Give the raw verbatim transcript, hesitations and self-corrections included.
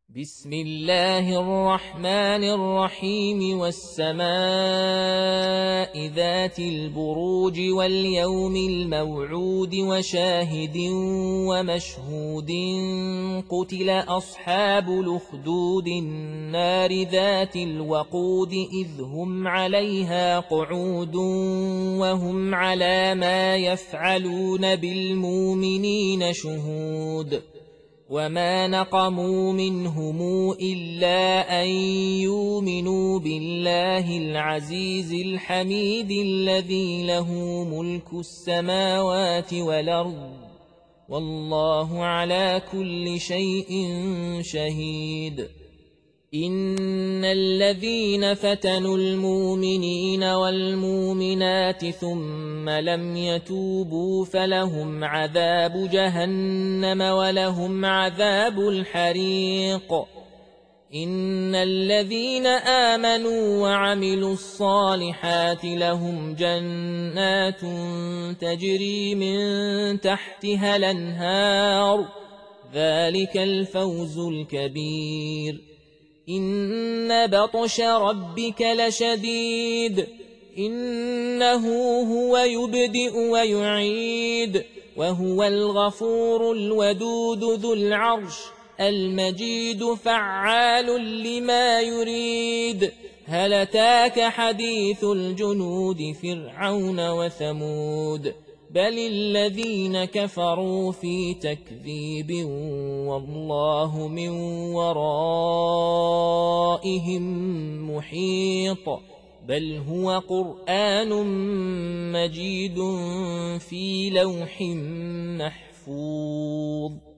بسم الله الرحمن الرحيم والسماء ذات البروج واليوم الموعود وشاهد ومشهود قتل أصحاب الأخدود النار ذات الوقود إذ هم عليها قعود وهم على ما يفعلون بالمؤمنين شهود وما نقموا منهم إلا أن يؤمنوا بالله العزيز الحميد الذي له ملك السماوات والأرض والله على كل شيء شهيد. إن الذين فتنوا المؤمنين والمؤمنات ثم لم يتوبوا فلهم عذاب جهنم ولهم عذاب الحريق. إن الذين آمنوا وعملوا الصالحات لهم جنات تجري من تحتها الأنهار ذلك الفوز الكبير. إن بطش ربك لشديد إنه هو يبدئ ويعيد وهو الغفور الودود ذو العرش المجيد فعال لما يريد. هل أتاك حديث الجنود فرعون وثمود بل الذين كفروا في تكذيب والله من ورائهم محيط بل هو قرآن مجيد في لوح محفوظ.